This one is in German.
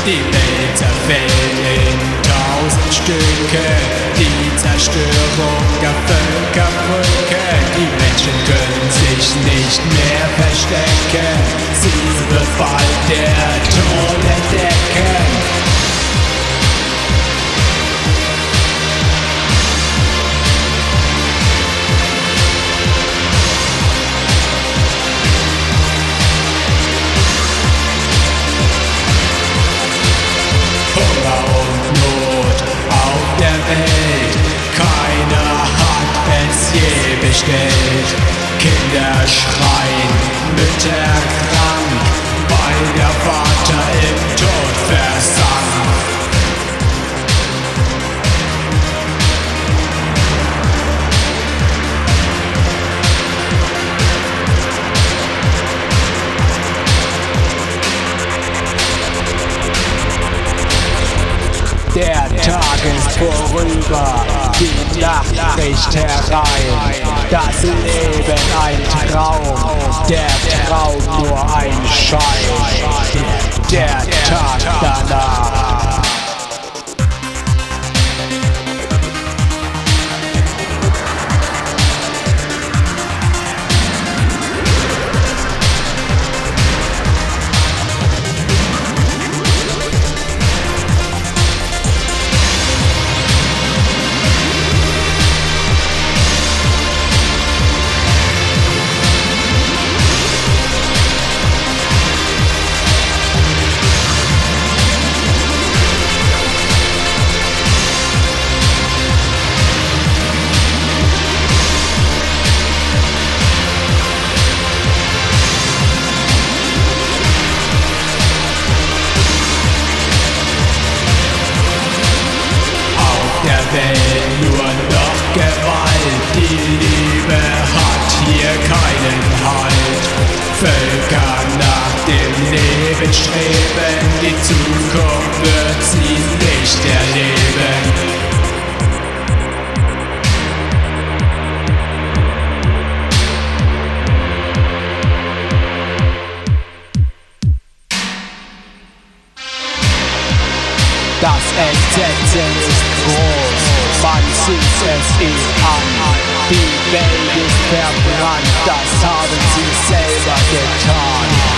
Die Welt zerfällt in 1000 Stücke, die Zerstörung der Völkerbrücke. Die Menschen können sich nicht mehr verstecken, sie wird bald der Tod entdecken. Keiner hat es je bestellt. Kinder schreien, Mütter krank, weil der Vater im Tod versank. Der Tag ist vorüber, die Nacht bricht herein. Das Leben ein Traum, der Traum nur ein Schein. Der Tag danach. Nur noch Gewalt, die Liebe hat hier keinen Halt. Völker nach dem Leben streben, die Zukunft wird sie nicht erleben. Das Entsetzen ist groß, man sieht es ihm an. Die Welt ist verbrannt, das haben sie selber getan.